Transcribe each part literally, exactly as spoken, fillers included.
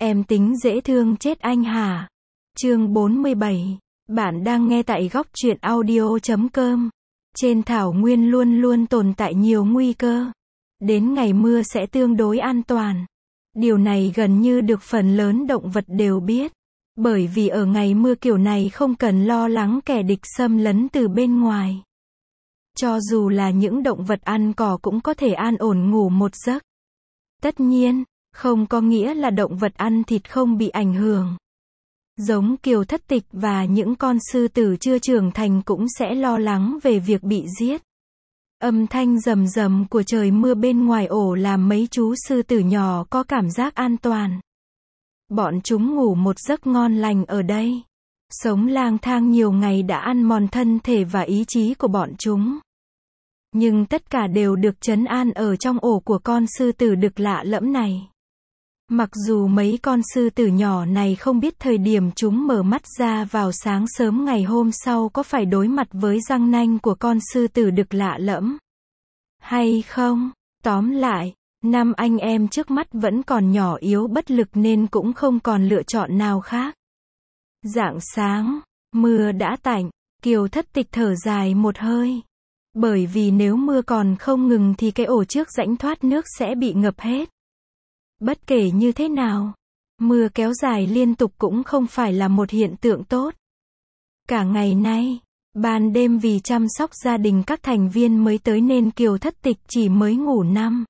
Em tính dễ thương chết anh hả? Chương bốn mươi bảy. Bạn đang nghe tại góc truyện audio chấm com. Trên thảo nguyên luôn luôn tồn tại nhiều nguy cơ. Đến ngày mưa sẽ tương đối an toàn. Điều này gần như được phần lớn động vật đều biết. Bởi vì ở ngày mưa kiểu này không cần lo lắng kẻ địch xâm lấn từ bên ngoài. Cho dù là những động vật ăn cỏ cũng có thể an ổn ngủ một giấc. Tất nhiên, không có nghĩa là động vật ăn thịt không bị ảnh hưởng. Giống Kiều Thất Tịch và những con sư tử chưa trưởng thành cũng sẽ lo lắng về việc bị giết. Âm thanh rầm rầm của trời mưa bên ngoài ổ làm mấy chú sư tử nhỏ có cảm giác an toàn. Bọn chúng ngủ một giấc ngon lành ở đây. Sống lang thang nhiều ngày đã ăn mòn thân thể và ý chí của bọn chúng. Nhưng tất cả đều được trấn an ở trong ổ của con sư tử đực lạ lẫm này. Mặc dù mấy con sư tử nhỏ này không biết thời điểm chúng mở mắt ra vào sáng sớm ngày hôm sau có phải đối mặt với răng nanh của con sư tử đực lạ lẫm hay không. Tóm lại, năm anh em trước mắt vẫn còn nhỏ yếu bất lực nên cũng không còn lựa chọn nào khác. Rạng sáng, mưa đã tạnh, Kiều Thất Tịch thở dài một hơi. Bởi vì nếu mưa còn không ngừng thì cái ổ trước rãnh thoát nước sẽ bị ngập hết. Bất kể như thế nào, mưa kéo dài liên tục cũng không phải là một hiện tượng tốt. Cả ngày nay, ban đêm vì chăm sóc gia đình các thành viên mới tới nên Kiều Thất Tịch chỉ mới ngủ năm,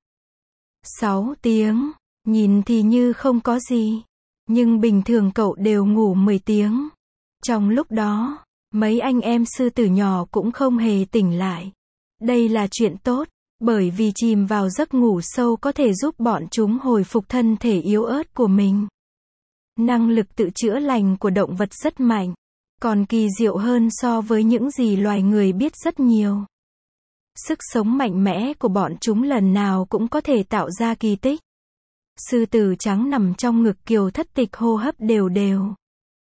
sáu tiếng, nhìn thì như không có gì. Nhưng bình thường cậu đều ngủ mười tiếng. Trong lúc đó, mấy anh em sư tử nhỏ cũng không hề tỉnh lại. Đây là chuyện tốt, bởi vì chìm vào giấc ngủ sâu có thể giúp bọn chúng hồi phục thân thể yếu ớt của mình. Năng lực tự chữa lành của động vật rất mạnh, còn kỳ diệu hơn so với những gì loài người biết rất nhiều. Sức sống mạnh mẽ của bọn chúng lần nào cũng có thể tạo ra kỳ tích. Sư tử trắng nằm trong ngực Kiều Thất Tịch hô hấp đều đều.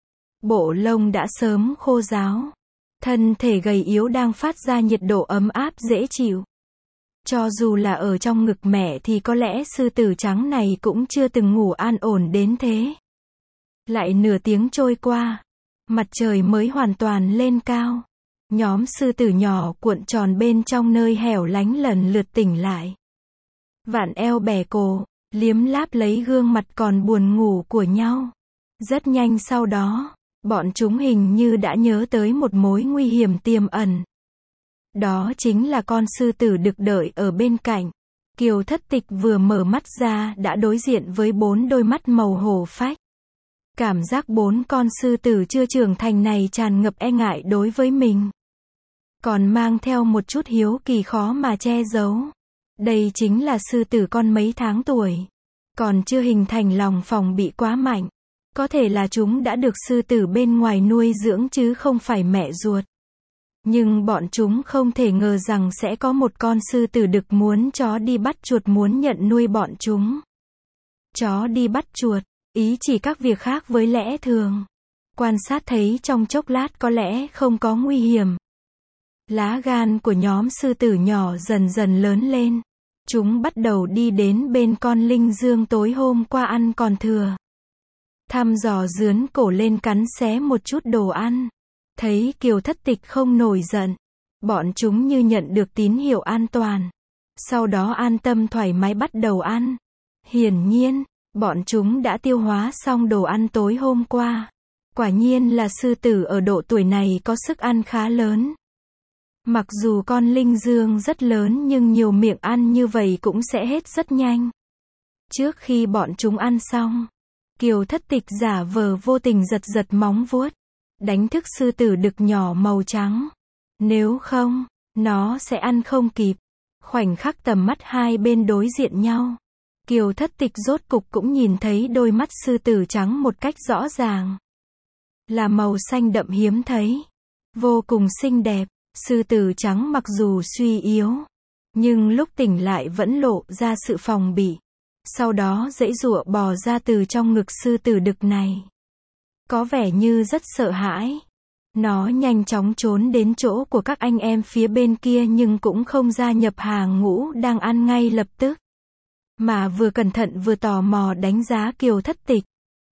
Bộ lông đã sớm khô ráo. Thân thể gầy yếu đang phát ra nhiệt độ ấm áp dễ chịu. Cho dù là ở trong ngực mẹ thì có lẽ sư tử trắng này cũng chưa từng ngủ an ổn đến thế. Lại nửa tiếng trôi qua, mặt trời mới hoàn toàn lên cao. Nhóm sư tử nhỏ cuộn tròn bên trong nơi hẻo lánh lần lượt tỉnh lại. Vặn eo bẻ cổ, liếm láp lấy gương mặt còn buồn ngủ của nhau. Rất nhanh sau đó, bọn chúng hình như đã nhớ tới một mối nguy hiểm tiềm ẩn. Đó chính là con sư tử đực đợi ở bên cạnh. Kiều Thất Tịch vừa mở mắt ra đã đối diện với bốn đôi mắt màu hổ phách. Cảm giác bốn con sư tử chưa trưởng thành này tràn ngập e ngại đối với mình. Còn mang theo một chút hiếu kỳ khó mà che giấu. Đây chính là sư tử con mấy tháng tuổi. Còn chưa hình thành lòng phòng bị quá mạnh. Có thể là chúng đã được sư tử bên ngoài nuôi dưỡng chứ không phải mẹ ruột. Nhưng bọn chúng không thể ngờ rằng sẽ có một con sư tử đực muốn chó đi bắt chuột muốn nhận nuôi bọn chúng. Chó đi bắt chuột, ý chỉ các việc khác với lẽ thường. Quan sát thấy trong chốc lát có lẽ không có nguy hiểm. Lá gan của nhóm sư tử nhỏ dần dần lớn lên. Chúng bắt đầu đi đến bên con linh dương tối hôm qua ăn còn thừa. Thăm dò dướn cổ lên cắn xé một chút đồ ăn. Thấy Kiều Thất Tịch không nổi giận. Bọn chúng như nhận được tín hiệu an toàn. Sau đó an tâm thoải mái bắt đầu ăn. Hiển nhiên, bọn chúng đã tiêu hóa xong đồ ăn tối hôm qua. Quả nhiên là sư tử ở độ tuổi này có sức ăn khá lớn. Mặc dù con linh dương rất lớn nhưng nhiều miệng ăn như vậy cũng sẽ hết rất nhanh. Trước khi bọn chúng ăn xong, Kiều Thất Tịch giả vờ vô tình giật giật móng vuốt. Đánh thức sư tử đực nhỏ màu trắng. Nếu không, nó sẽ ăn không kịp. Khoảnh khắc tầm mắt hai bên đối diện nhau. Kiều Thất Tịch rốt cục cũng nhìn thấy đôi mắt sư tử trắng một cách rõ ràng. Là màu xanh đậm hiếm thấy. Vô cùng xinh đẹp. Sư tử trắng mặc dù suy yếu, nhưng lúc tỉnh lại vẫn lộ ra sự phòng bị. Sau đó giãy giụa bò ra từ trong ngực sư tử đực này. Có vẻ như rất sợ hãi. Nó nhanh chóng trốn đến chỗ của các anh em phía bên kia nhưng cũng không gia nhập hàng ngũ đang ăn ngay lập tức. Mà vừa cẩn thận vừa tò mò đánh giá Kiều Thất Tịch.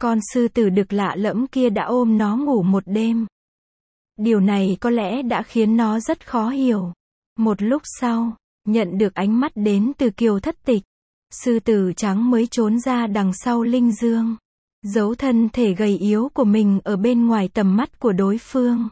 con sư tử đực lạ lẫm kia đã ôm nó ngủ một đêm. Điều này có lẽ đã khiến nó rất khó hiểu. Một lúc sau, nhận được ánh mắt đến từ Kiều Thất Tịch, sư tử trắng mới trốn ra đằng sau Linh Dương, giấu thân thể gầy yếu của mình ở bên ngoài tầm mắt của đối phương.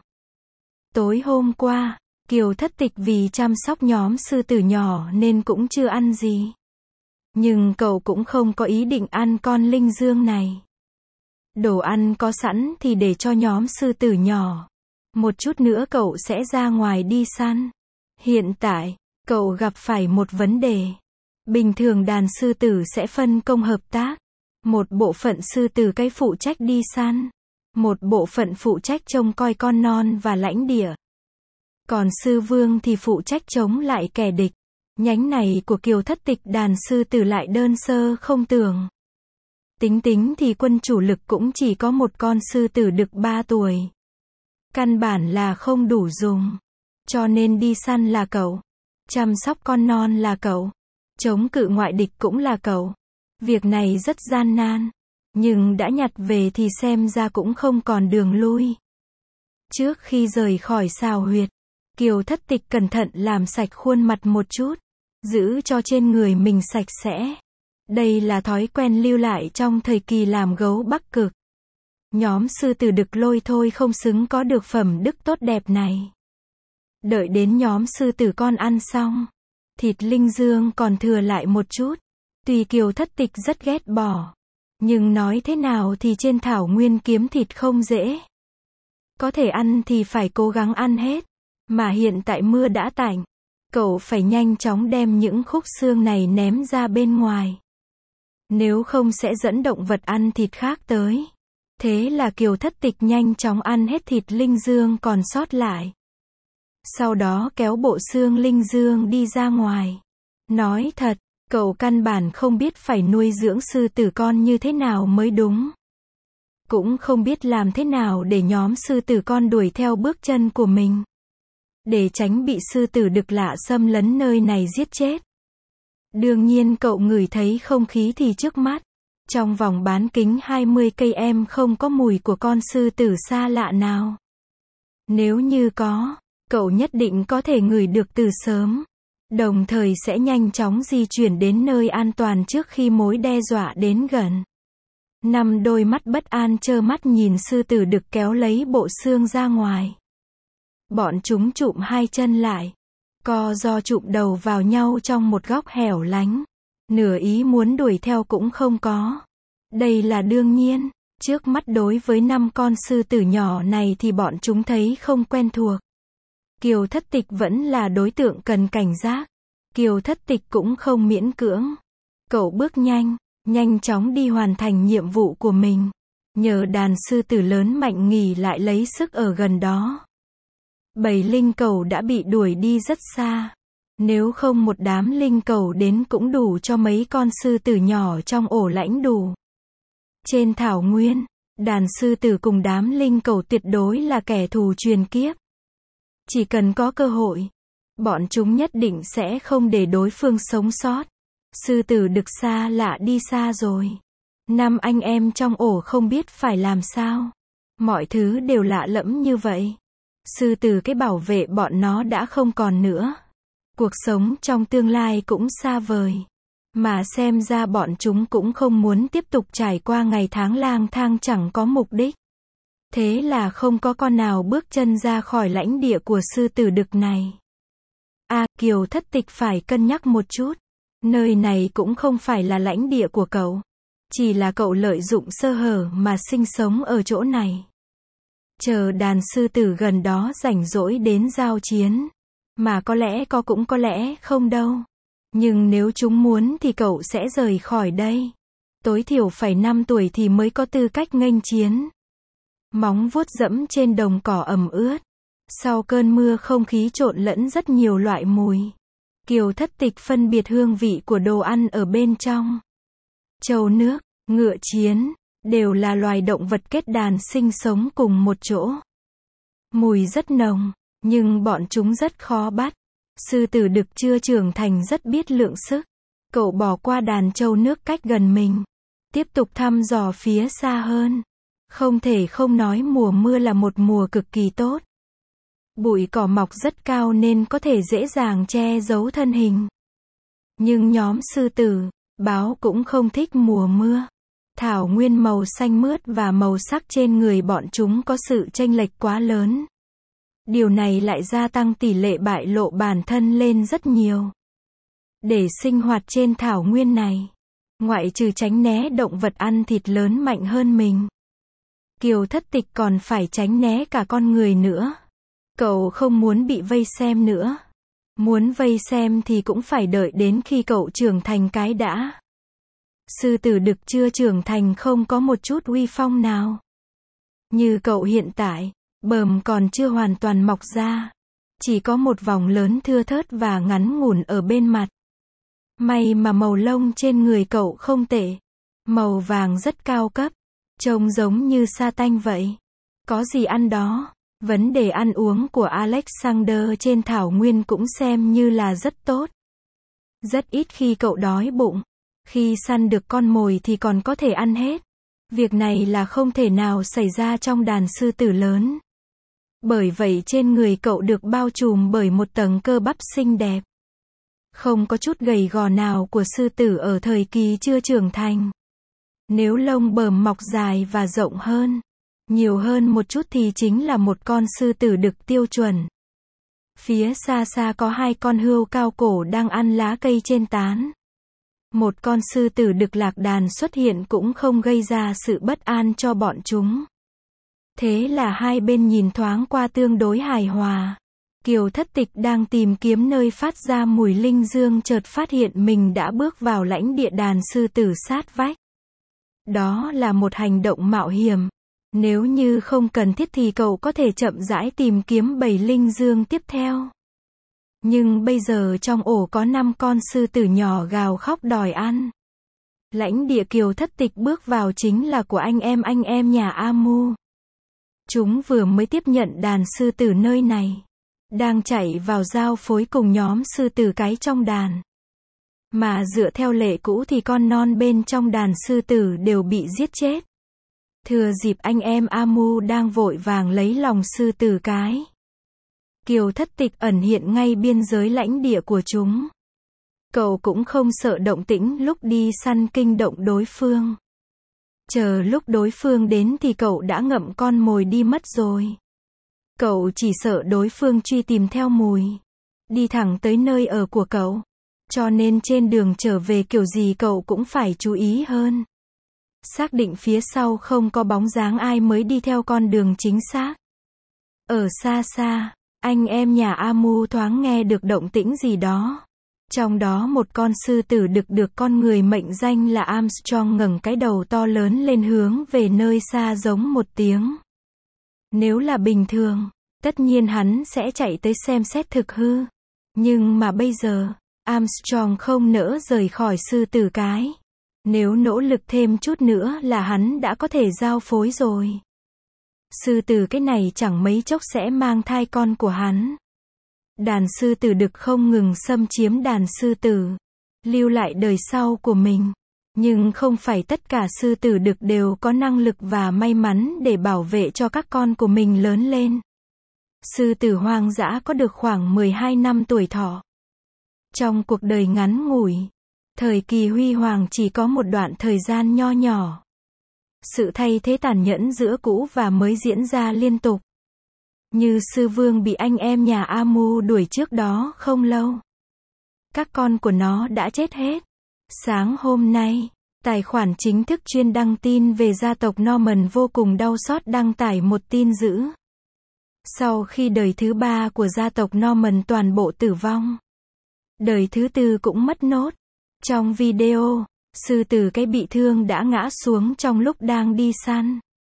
Tối hôm qua, Kiều Thất Tịch vì chăm sóc nhóm sư tử nhỏ nên cũng chưa ăn gì. Nhưng cậu cũng không có ý định ăn con Linh Dương này. Đồ ăn có sẵn thì để cho nhóm sư tử nhỏ. Một chút nữa cậu sẽ ra ngoài đi săn. Hiện tại, cậu gặp phải một vấn đề. Bình thường đàn sư tử sẽ phân công hợp tác. Một bộ phận sư tử cái phụ trách đi săn. Một bộ phận phụ trách trông coi con non và lãnh địa. Còn sư vương thì phụ trách chống lại kẻ địch. Nhánh này của Kiều Thất Tịch đàn sư tử lại đơn sơ không tưởng. Tính tính thì quân chủ lực cũng chỉ có một con sư tử đực ba tuổi. Căn bản là không đủ dùng. Cho nên đi săn là cậu. Chăm sóc con non là cậu. Chống cự ngoại địch cũng là cậu. Việc này rất gian nan. Nhưng đã nhặt về thì xem ra cũng không còn đường lui. Trước khi rời khỏi xào huyệt, Kiều Thất Tịch cẩn thận làm sạch khuôn mặt một chút. Giữ cho trên người mình sạch sẽ. Đây là thói quen lưu lại trong thời kỳ làm gấu Bắc Cực. Nhóm sư tử đực lôi thôi không xứng có được phẩm đức tốt đẹp này. Đợi đến nhóm sư tử con ăn xong, thịt Linh Dương còn thừa lại một chút. Tuy Kiều Thất Tịch rất ghét bỏ, nhưng nói thế nào thì trên thảo nguyên kiếm thịt không dễ. Có thể ăn thì phải cố gắng ăn hết. Mà hiện tại mưa đã tạnh, cậu phải nhanh chóng đem những khúc xương này ném ra bên ngoài. Nếu không sẽ dẫn động vật ăn thịt khác tới. Thế là Kiều Thất Tịch nhanh chóng ăn hết thịt Linh Dương còn sót lại. Sau đó kéo bộ xương Linh Dương đi ra ngoài. Nói thật, cậu căn bản không biết phải nuôi dưỡng sư tử con như thế nào mới đúng. Cũng không biết làm thế nào để nhóm sư tử con đuổi theo bước chân của mình. Để tránh bị sư tử đực lạ xâm lấn nơi này giết chết. Đương nhiên cậu ngửi thấy không khí thì trước mắt. Trong vòng bán kính hai mươi cây em không có mùi của con sư tử xa lạ nào. Nếu như có, cậu nhất định có thể ngửi được từ sớm. Đồng thời sẽ nhanh chóng di chuyển đến nơi an toàn trước khi mối đe dọa đến gần. Năm đôi mắt bất an trơ mắt nhìn sư tử đực kéo lấy bộ xương ra ngoài. Bọn chúng chụm hai chân lại. Co do chụm đầu vào nhau trong một góc hẻo lánh. Nửa ý muốn đuổi theo cũng không có. Đây là đương nhiên. Trước mắt đối với năm con sư tử nhỏ này thì bọn chúng thấy không quen thuộc. Kiều Thất Tịch vẫn là đối tượng cần cảnh giác. Kiều Thất Tịch cũng không miễn cưỡng. Cậu bước nhanh, nhanh chóng đi hoàn thành nhiệm vụ của mình. Nhờ đàn sư tử lớn mạnh nghỉ lại lấy sức ở gần đó. Bầy linh cẩu đã bị đuổi đi rất xa. Nếu không một đám linh cẩu đến cũng đủ cho mấy con sư tử nhỏ trong ổ lãnh đủ. Trên thảo nguyên, đàn sư tử cùng đám linh cẩu tuyệt đối là kẻ thù truyền kiếp. Chỉ cần có cơ hội, bọn chúng nhất định sẽ không để đối phương sống sót. Sư tử đực xa lạ đi xa rồi. Năm anh em trong ổ không biết phải làm sao. Mọi thứ đều lạ lẫm như vậy. Sư tử cái bảo vệ bọn nó đã không còn nữa. Cuộc sống trong tương lai cũng xa vời. Mà xem ra bọn chúng cũng không muốn tiếp tục trải qua ngày tháng lang thang chẳng có mục đích. Thế là không có con nào bước chân ra khỏi lãnh địa của sư tử đực này. À, Kiều Thất Tịch phải cân nhắc một chút. Nơi này cũng không phải là lãnh địa của cậu. Chỉ là cậu lợi dụng sơ hở mà sinh sống ở chỗ này. Chờ đàn sư tử gần đó rảnh rỗi đến giao chiến. Mà có lẽ có cũng có lẽ không đâu. Nhưng nếu chúng muốn thì cậu sẽ rời khỏi đây. Tối thiểu phải năm tuổi thì mới có tư cách nghênh chiến. Móng vuốt dẫm trên đồng cỏ ẩm ướt. Sau cơn mưa không khí trộn lẫn rất nhiều loại mùi. Kiều Thất Tịch phân biệt hương vị của đồ ăn ở bên trong. Trâu nước, ngựa chiến, đều là loài động vật kết đàn sinh sống cùng một chỗ. Mùi rất nồng, nhưng bọn chúng rất khó bắt. Sư tử đực chưa trưởng thành rất biết lượng sức. Cậu bỏ qua đàn trâu nước cách gần mình. Tiếp tục thăm dò phía xa hơn. Không thể không nói mùa mưa là một mùa cực kỳ tốt. Bụi cỏ mọc rất cao nên có thể dễ dàng che giấu thân hình. Nhưng nhóm sư tử, báo cũng không thích mùa mưa. Thảo nguyên màu xanh mướt và màu sắc trên người bọn chúng có sự chênh lệch quá lớn. Điều này lại gia tăng tỷ lệ bại lộ bản thân lên rất nhiều. Để sinh hoạt trên thảo nguyên này, ngoại trừ tránh né động vật ăn thịt lớn mạnh hơn mình, Kiều Thất Tịch còn phải tránh né cả con người nữa. Cậu không muốn bị vây xem nữa. Muốn vây xem thì cũng phải đợi đến khi cậu trưởng thành cái đã. Sư tử đực chưa trưởng thành không có một chút uy phong nào. Như cậu hiện tại, bờm còn chưa hoàn toàn mọc ra. Chỉ có một vòng lớn thưa thớt và ngắn ngủn ở bên mặt. May mà màu lông trên người cậu không tệ. Màu vàng rất cao cấp. Trông giống như sa tanh vậy. Có gì ăn đó. Vấn đề ăn uống của Alexander trên thảo nguyên cũng xem như là rất tốt. Rất ít khi cậu đói bụng. Khi săn được con mồi thì còn có thể ăn hết. Việc này là không thể nào xảy ra trong đàn sư tử lớn. Bởi vậy trên người cậu được bao trùm bởi một tầng cơ bắp xinh đẹp. Không có chút gầy gò nào của sư tử ở thời kỳ chưa trưởng thành. Nếu lông bờm mọc dài và rộng hơn, nhiều hơn một chút thì chính là một con sư tử đực tiêu chuẩn. Phía xa xa có hai con hươu cao cổ đang ăn lá cây trên tán. Một con sư tử đực lạc đàn xuất hiện cũng không gây ra sự bất an cho bọn chúng. Thế là hai bên nhìn thoáng qua tương đối hài hòa. Kiều Thất Tịch đang tìm kiếm nơi phát ra mùi linh dương chợt phát hiện mình đã bước vào lãnh địa đàn sư tử sát vách. Đó là một hành động mạo hiểm. Nếu như không cần thiết thì cậu có thể chậm rãi tìm kiếm bầy linh dương tiếp theo. Nhưng bây giờ trong ổ có năm con sư tử nhỏ gào khóc đòi ăn. Lãnh địa Kiều Thất Tịch bước vào chính là của anh em anh em nhà Amu. Chúng vừa mới tiếp nhận đàn sư tử nơi này. Đang chạy vào giao phối cùng nhóm sư tử cái trong đàn. Mà dựa theo lệ cũ thì con non bên trong đàn sư tử đều bị giết chết. Thừa dịp anh em Amu đang vội vàng lấy lòng sư tử cái, Kiều Thất Tịch ẩn hiện ngay biên giới lãnh địa của chúng. Cậu cũng không sợ động tĩnh lúc đi săn kinh động đối phương. Chờ lúc đối phương đến thì cậu đã ngậm con mồi đi mất rồi. Cậu chỉ sợ đối phương truy tìm theo mùi, đi thẳng tới nơi ở của cậu. Cho nên trên đường trở về kiểu gì cậu cũng phải chú ý hơn. Xác định phía sau không có bóng dáng ai mới đi theo con đường chính xác. Ở xa xa, anh em nhà Amu thoáng nghe được động tĩnh gì đó. Trong đó một con sư tử đực được con người mệnh danh là Armstrong ngẩng cái đầu to lớn lên hướng về nơi xa giống một tiếng. Nếu là bình thường, tất nhiên hắn sẽ chạy tới xem xét thực hư. Nhưng mà bây giờ, Armstrong không nỡ rời khỏi sư tử cái. Nếu nỗ lực thêm chút nữa là hắn đã có thể giao phối rồi. Sư tử cái này chẳng mấy chốc sẽ mang thai con của hắn. Đàn sư tử đực không ngừng xâm chiếm đàn sư tử, lưu lại đời sau của mình. Nhưng không phải tất cả sư tử đực đều có năng lực và may mắn để bảo vệ cho các con của mình lớn lên. Sư tử hoang dã có được khoảng mười hai năm tuổi thọ. Trong cuộc đời ngắn ngủi, thời kỳ huy hoàng chỉ có một đoạn thời gian nho nhỏ. Sự thay thế tàn nhẫn giữa cũ và mới diễn ra liên tục. Như sư vương bị anh em nhà Amu đuổi trước đó không lâu. Các con của nó đã chết hết. Sáng hôm nay, tài khoản chính thức chuyên đăng tin về gia tộc Norman vô cùng đau xót đăng tải một tin dữ. Sau khi đời thứ ba của gia tộc Norman toàn bộ tử vong, đời thứ tư cũng mất nốt. Trong video, sư tử cái bị thương đã ngã xuống trong lúc đang đi săn.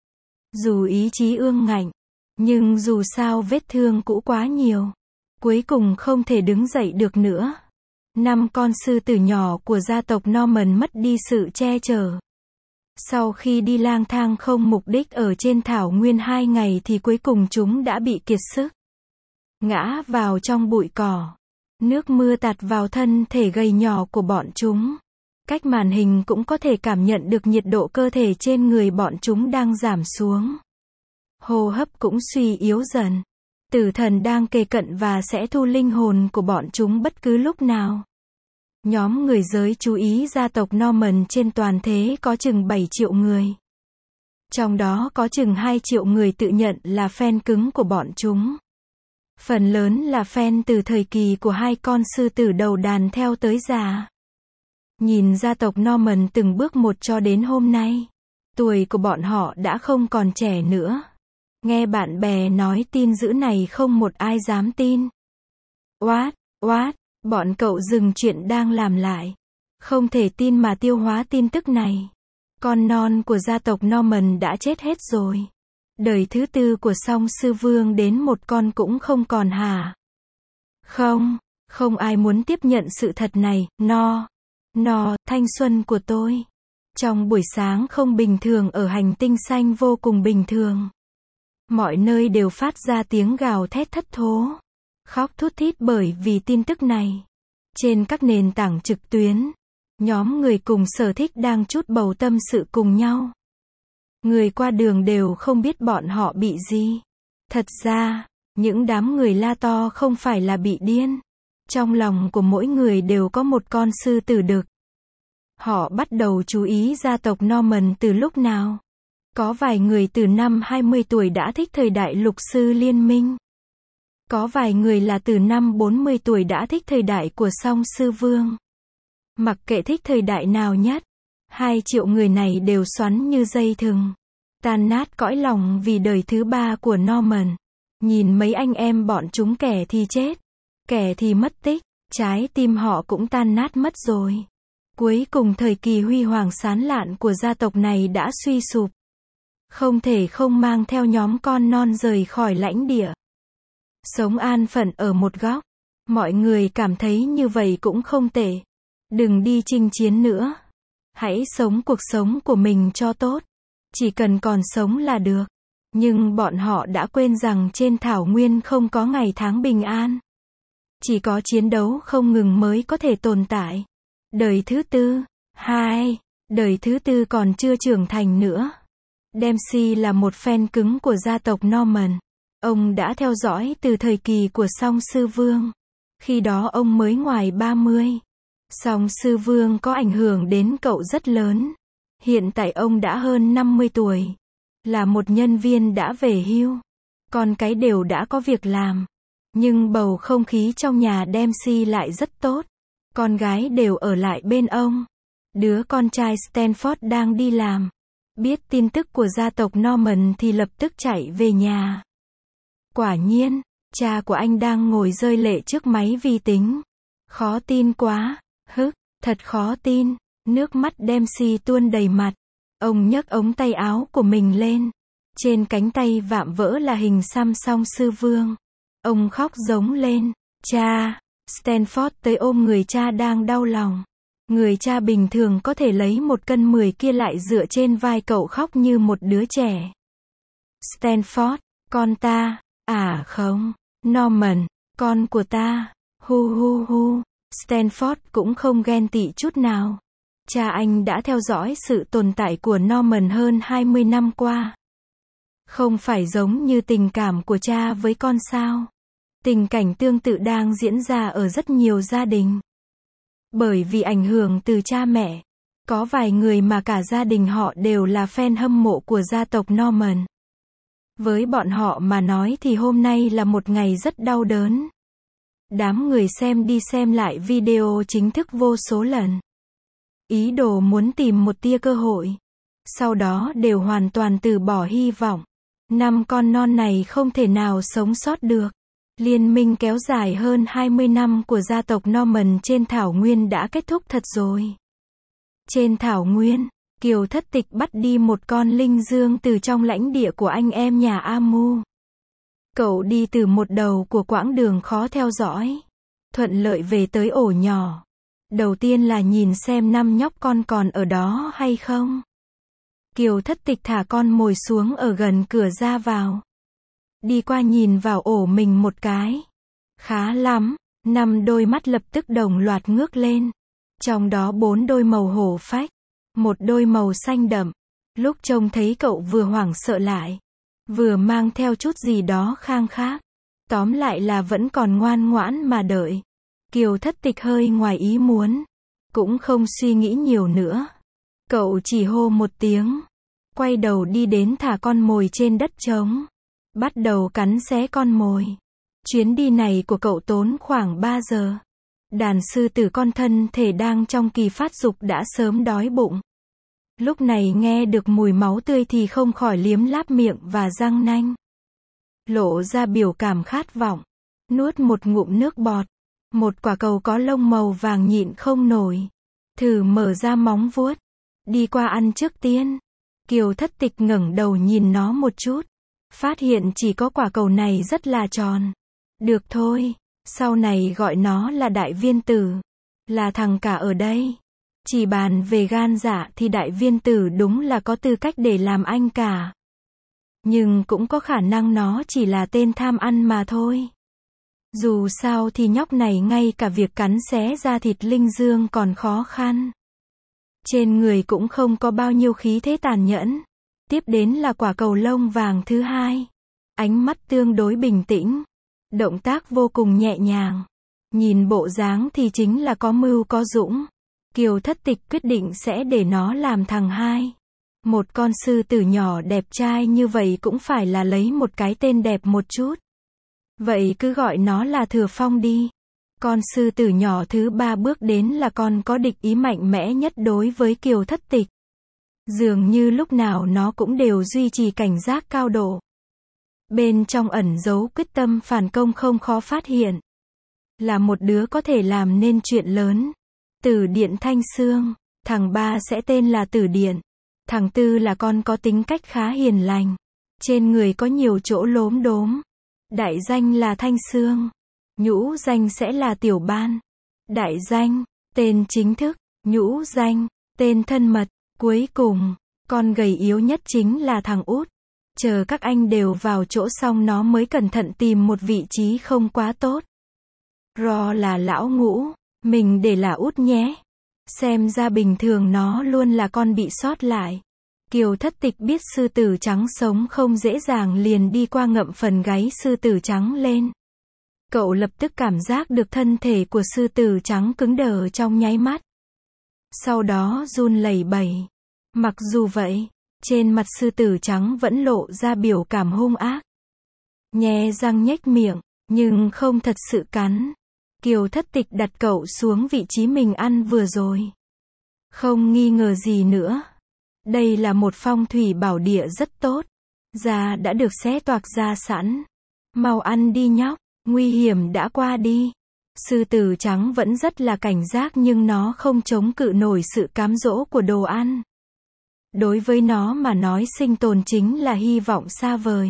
Dù ý chí ương ngạnh, nhưng dù sao vết thương cũ quá nhiều, cuối cùng không thể đứng dậy được nữa. Năm con sư tử nhỏ của gia tộc Norman mất đi sự che chở. Sau khi đi lang thang không mục đích ở trên thảo nguyên hai ngày thì cuối cùng chúng đã bị kiệt sức, ngã vào trong bụi cỏ. Nước mưa tạt vào thân thể gầy nhỏ của bọn chúng. Cách màn hình cũng có thể cảm nhận được nhiệt độ cơ thể trên người bọn chúng đang giảm xuống. Hô hấp cũng suy yếu dần. Tử thần đang kề cận và sẽ thu linh hồn của bọn chúng bất cứ lúc nào. Nhóm người giới chú ý gia tộc Norman trên toàn thế có chừng bảy triệu người. Trong đó có chừng hai triệu người tự nhận là fan cứng của bọn chúng. Phần lớn là fan từ thời kỳ của hai con sư tử đầu đàn theo tới già. Nhìn gia tộc Norman từng bước một cho đến hôm nay. Tuổi của bọn họ đã không còn trẻ nữa. Nghe bạn bè nói tin dữ này không một ai dám tin. What, what, bọn cậu dừng chuyện đang làm lại. Không thể tin mà tiêu hóa tin tức này. Con non của gia tộc Norman đã chết hết rồi. Đời thứ tư của Song Sư Vương đến một con cũng không còn hả? Không, không ai muốn tiếp nhận sự thật này. No, no, thanh xuân của tôi. Trong buổi sáng không bình thường ở hành tinh xanh vô cùng bình thường. Mọi nơi đều phát ra tiếng gào thét thất thố. Khóc thút thít bởi vì tin tức này. Trên các nền tảng trực tuyến, nhóm người cùng sở thích đang trút bầu tâm sự cùng nhau. Người qua đường đều không biết bọn họ bị gì. Thật ra, những đám người la to không phải là bị điên. Trong lòng của mỗi người đều có một con sư tử đực. Họ bắt đầu chú ý gia tộc Norman từ lúc nào? Có vài người từ năm hai mươi tuổi đã thích thời đại lục sư liên minh. Có vài người là từ năm bốn mươi tuổi đã thích thời đại của Song Sư Vương. Mặc kệ thích thời đại nào nhất, hai triệu người này đều xoắn như dây thừng. Tan nát cõi lòng vì đời thứ ba của Norman. Nhìn mấy anh em bọn chúng kẻ thì chết, kẻ thì mất tích, trái tim họ cũng tan nát mất rồi. Cuối cùng thời kỳ huy hoàng sáng lạn của gia tộc này đã suy sụp. Không thể không mang theo nhóm con non rời khỏi lãnh địa. Sống an phận ở một góc. Mọi người cảm thấy như vậy cũng không tệ. Đừng đi chinh chiến nữa. Hãy sống cuộc sống của mình cho tốt. Chỉ cần còn sống là được. Nhưng bọn họ đã quên rằng trên thảo nguyên không có ngày tháng bình an. Chỉ có chiến đấu không ngừng mới có thể tồn tại. Đời thứ tư, hai, đời thứ tư còn chưa trưởng thành nữa. Dempsey là một fan cứng của gia tộc Norman. Ông đã theo dõi từ thời kỳ của Song Sư Vương. Khi đó ông mới ngoài ba mươi. Song Sư Vương có ảnh hưởng đến cậu rất lớn. Hiện tại ông đã hơn năm mươi tuổi. Là một nhân viên đã về hưu. Con cái đều đã có việc làm. Nhưng bầu không khí trong nhà Dempsey lại rất tốt. Con gái đều ở lại bên ông. Đứa con trai Stanford đang đi làm. Biết tin tức của gia tộc Norman thì lập tức chạy về nhà. Quả nhiên, cha của anh đang ngồi rơi lệ trước máy vi tính. Khó tin quá, hức, thật khó tin. Nước mắt Dempsey tuôn đầy mặt. Ông nhấc ống tay áo của mình lên. Trên cánh tay vạm vỡ là hình xăm Song Sư Vương. Ông khóc giống lên. Cha! Stanford tới ôm người cha đang đau lòng. Người cha bình thường có thể lấy một cân mười kia lại dựa trên vai cậu khóc như một đứa trẻ. Stanford, con ta, à không, Norman, con của ta, hu hu hu. Stanford cũng không ghen tị chút nào. Cha anh đã theo dõi sự tồn tại của Norman hơn hai mươi năm qua. Không phải giống như tình cảm của cha với con sao? Tình cảnh tương tự đang diễn ra ở rất nhiều gia đình. Bởi vì ảnh hưởng từ cha mẹ, có vài người mà cả gia đình họ đều là fan hâm mộ của gia tộc Norman. Với bọn họ mà nói thì hôm nay là một ngày rất đau đớn. Đám người xem đi xem lại video chính thức vô số lần. Ý đồ muốn tìm một tia cơ hội. Sau đó đều hoàn toàn từ bỏ hy vọng. Năm con non này không thể nào sống sót được. Liên minh kéo dài hơn hai mươi năm của gia tộc Norman trên thảo nguyên đã kết thúc thật rồi. Trên thảo nguyên, Kiều Thất Tịch bắt đi một con linh dương từ trong lãnh địa của anh em nhà Amu. Cậu đi từ một đầu của quãng đường khó theo dõi. Thuận lợi về tới ổ nhỏ. Đầu tiên là nhìn xem năm nhóc con còn ở đó hay không. Kiều Thất Tịch thả con mồi xuống ở gần cửa ra vào. Đi qua nhìn vào ổ mình một cái. Khá lắm, năm đôi mắt lập tức đồng loạt ngước lên. Trong đó bốn đôi màu hổ phách, một đôi màu xanh đậm. Lúc trông thấy cậu vừa hoảng sợ lại, vừa mang theo chút gì đó khang khác. Tóm lại là vẫn còn ngoan ngoãn mà đợi. Kiều Thất Tịch hơi ngoài ý muốn, cũng không suy nghĩ nhiều nữa. Cậu chỉ hô một tiếng, quay đầu đi đến thả con mồi trên đất trống, bắt đầu cắn xé con mồi. Chuyến đi này của cậu tốn khoảng ba giờ. Đàn sư tử con thân thể đang trong kỳ phát dục đã sớm đói bụng. Lúc này nghe được mùi máu tươi thì không khỏi liếm láp miệng và răng nanh. Lộ ra biểu cảm khát vọng, nuốt một ngụm nước bọt. Một quả cầu có lông màu vàng nhịn không nổi. Thử mở ra móng vuốt, đi qua ăn trước tiên. Kiều Thất Tịch ngẩng đầu nhìn nó một chút, phát hiện chỉ có quả cầu này rất là tròn. Được thôi, sau này gọi nó là đại viên tử, là thằng cả ở đây. Chỉ bàn về gan dạ thì đại viên tử đúng là có tư cách để làm anh cả. Nhưng cũng có khả năng nó chỉ là tên tham ăn mà thôi. Dù sao thì nhóc này ngay cả việc cắn xé ra thịt linh dương còn khó khăn. Trên người cũng không có bao nhiêu khí thế tàn nhẫn. Tiếp đến là quả cầu lông vàng thứ hai. Ánh mắt tương đối bình tĩnh. Động tác vô cùng nhẹ nhàng. Nhìn bộ dáng thì chính là có mưu có dũng. Kiều Thất Tịch quyết định sẽ để nó làm thằng hai. Một con sư tử nhỏ đẹp trai như vậy cũng phải là lấy một cái tên đẹp một chút. Vậy cứ gọi nó là Thừa Phong đi. Con sư tử nhỏ thứ ba bước đến là con có địch ý mạnh mẽ nhất đối với Kiều Thất Tịch. Dường như lúc nào nó cũng đều duy trì cảnh giác cao độ. Bên trong ẩn giấu quyết tâm phản công không khó phát hiện. Là một đứa có thể làm nên chuyện lớn. Tử Điện Thanh Xương, thằng ba sẽ tên là Tử Điện. Thằng tư là con có tính cách khá hiền lành. Trên người có nhiều chỗ lốm đốm. Đại danh là Thanh Xương. Nhũ danh sẽ là Tiểu Ban. Đại danh, tên chính thức, nhũ danh, tên thân mật. Cuối cùng, con gầy yếu nhất chính là thằng út. Chờ các anh đều vào chỗ xong nó mới cẩn thận tìm một vị trí không quá tốt. Ro là lão ngũ, mình để là út nhé. Xem ra bình thường nó luôn là con bị sót lại. Kiều Thất Tịch biết sư tử trắng sống không dễ dàng liền đi qua ngậm phần gáy sư tử trắng lên. Cậu lập tức cảm giác được thân thể của sư tử trắng cứng đờ trong nháy mắt. Sau đó run lẩy bẩy. Mặc dù vậy, trên mặt sư tử trắng vẫn lộ ra biểu cảm hung ác. Nhe răng nhếch miệng, nhưng không thật sự cắn. Kiều Thất Tịch đặt cậu xuống vị trí mình ăn vừa rồi. Không nghi ngờ gì nữa. Đây là một phong thủy bảo địa rất tốt. Da đã được xé toạc ra sẵn. Mau ăn đi nhóc, nguy hiểm đã qua đi. Sư tử trắng vẫn rất là cảnh giác nhưng nó không chống cự nổi sự cám dỗ của đồ ăn. Đối với nó mà nói sinh tồn chính là hy vọng xa vời.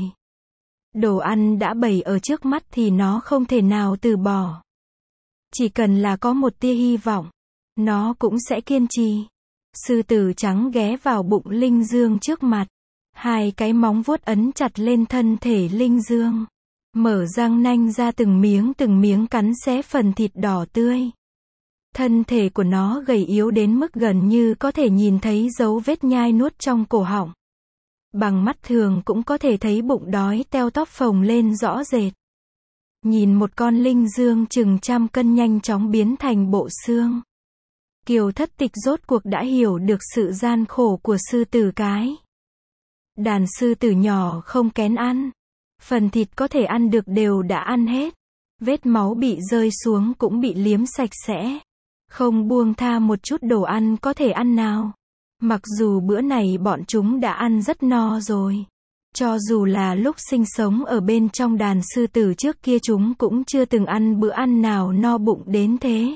Đồ ăn đã bày ở trước mắt thì nó không thể nào từ bỏ. Chỉ cần là có một tia hy vọng, nó cũng sẽ kiên trì. Sư tử trắng ghé vào bụng linh dương trước mặt. Hai cái móng vuốt ấn chặt lên thân thể linh dương. Mở răng nanh ra từng miếng từng miếng cắn xé phần thịt đỏ tươi. Thân thể của nó gầy yếu đến mức gần như có thể nhìn thấy dấu vết nhai nuốt trong cổ họng. Bằng mắt thường cũng có thể thấy bụng đói teo tóp phồng lên rõ rệt. Nhìn một con linh dương chừng trăm cân nhanh chóng biến thành bộ xương. Kiều Thất Tịch rốt cuộc đã hiểu được sự gian khổ của sư tử cái. Đàn sư tử nhỏ không kén ăn. Phần thịt có thể ăn được đều đã ăn hết. Vết máu bị rơi xuống cũng bị liếm sạch sẽ. Không buông tha một chút đồ ăn có thể ăn nào. Mặc dù bữa này bọn chúng đã ăn rất no rồi. Cho dù là lúc sinh sống ở bên trong đàn sư tử trước kia chúng cũng chưa từng ăn bữa ăn nào no bụng đến thế.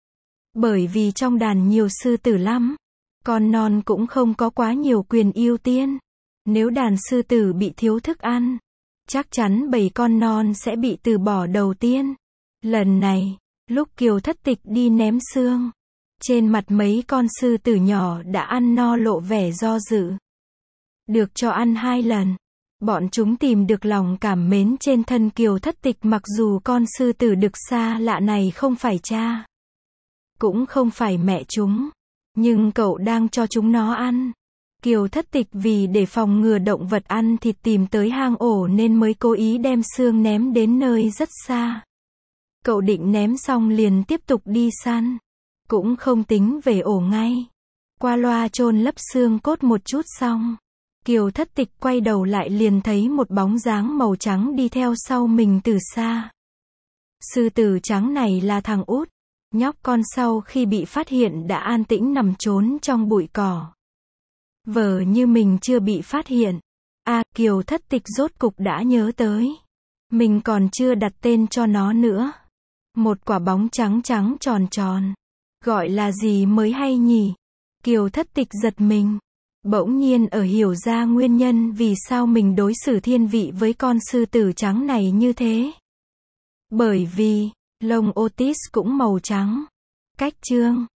Bởi vì trong đàn nhiều sư tử lắm. Con non cũng không có quá nhiều quyền ưu tiên. Nếu đàn sư tử bị thiếu thức ăn, chắc chắn bầy con non sẽ bị từ bỏ đầu tiên. Lần này, lúc Kiều Thất Tịch đi ném xương, trên mặt mấy con sư tử nhỏ đã ăn no lộ vẻ do dự. Được cho ăn hai lần, bọn chúng tìm được lòng cảm mến trên thân Kiều Thất Tịch mặc dù con sư tử đực xa lạ này không phải cha. cũng không phải mẹ chúng. Nhưng cậu đang cho chúng nó ăn. Kiều Thất Tịch vì để phòng ngừa động vật ăn thịt tìm tới hang ổ nên mới cố ý đem xương ném đến nơi rất xa. Cậu định ném xong liền tiếp tục đi săn. Cũng không tính về ổ ngay. Qua loa chôn lấp xương cốt một chút xong. Kiều Thất Tịch quay đầu lại liền thấy một bóng dáng màu trắng đi theo sau mình từ xa. Sư tử trắng này là thằng Út. Nhóc con sau khi bị phát hiện đã an tĩnh nằm trốn trong bụi cỏ. Vờ như mình chưa bị phát hiện. À, Kiều Thất Tịch rốt cục đã nhớ tới. Mình còn chưa đặt tên cho nó nữa. Một quả bóng trắng trắng tròn tròn. Gọi là gì mới hay nhỉ? Kiều Thất Tịch giật mình. Bỗng nhiên ở hiểu ra nguyên nhân vì sao mình đối xử thiên vị với con sư tử trắng này như thế. Bởi vì, lông Otis cũng màu trắng. Cách chương